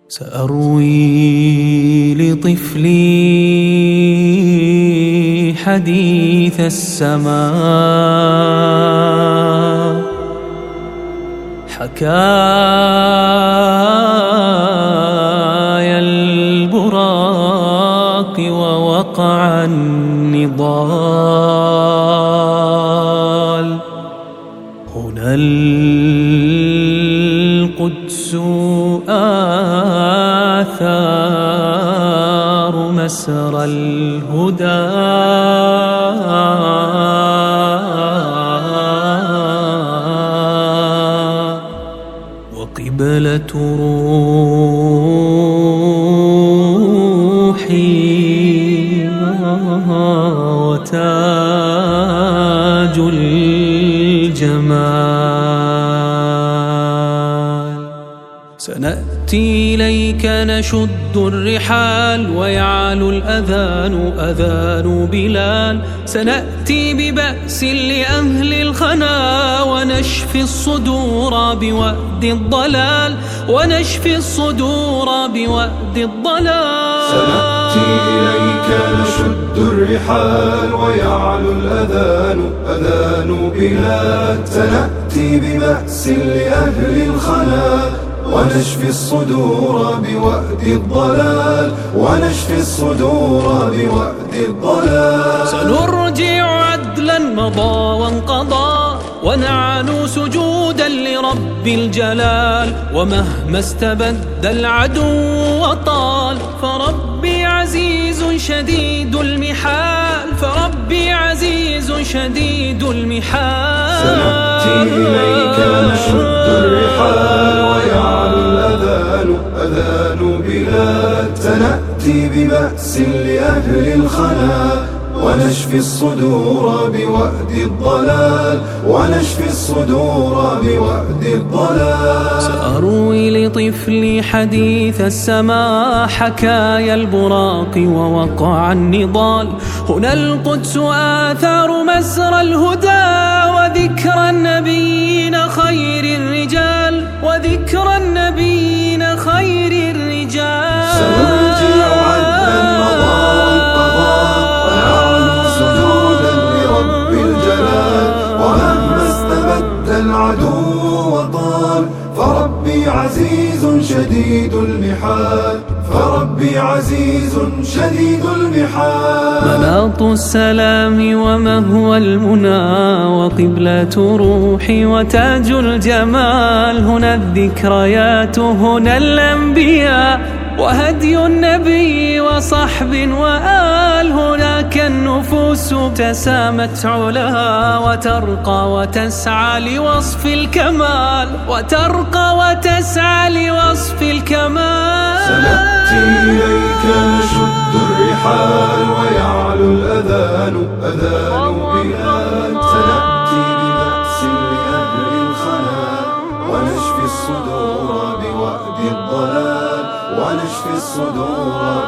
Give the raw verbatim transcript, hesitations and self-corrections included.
سأروي لطفلي حديث السماء، حكايا البراق ووقع النضال. هنا القدس آثار مسرى الهدى، وقبلة روحي وتاج الجمال. سنأتي إليك نشد الرحال، ويعلو الأذان أذان بلال. سنأتي ببأس لأهل الخنا، ونشفي الصدور بوأد الضلال، ونشفي الصدور بوأد الضلال. سنأتي إليك نشد الرحال، ويعلو الأذان أذان بلال. سنأتي ببأس لأهل الخنا، ونشفي الصدور بوأد الضلال، ونشفي الصدور بوأد الضلال. سنرجع عدلا مضى وانقضى، ونعنو سجودا لرب الجلال. ومهما استبد العدو وطال، فربي عزيز شديد المحال، فربي عزيز شديد المحال. سنأتي إليك نشد الرحال، ويعلو الأذان أذان بلال. سنأتي ببأس لأهل الخنا، ونشفي الصدور بوأد الضلال، ونشفي الصدور بوأد الضلال. سأروي لطفلي حديث السماء، حكايا البراق ووقع النضال. هنا القدس آثار مسرى الهدى، وذكر النبيين خير الرجال، وذكر النبيين خير الرجال. سنرجع عدلا مضى وانقضى، ونعلو سجودا لرب الجلال. ومهما استبد العدو وطال، فربي عزيز شديد المحال، فربي عزيز شديد المحال. مناط السلام ومهوى المنى، وقبلة روحي وتاج الجمال. هنا الذكريات هنا الأنبياء، وهدي النبي وصحب وآل. هناك النفوس تسامت علاها، وترقى وتسعى لوصف الكمال، وترقى وتسعى لوصف الكمال. سنأتي إليك نشد الرحال، ويعلو الأذان أذان بلال. سنأتي ببأس لأهل الخنا، ونشفي الصدور بوأد الضلال، ونشفي الصدور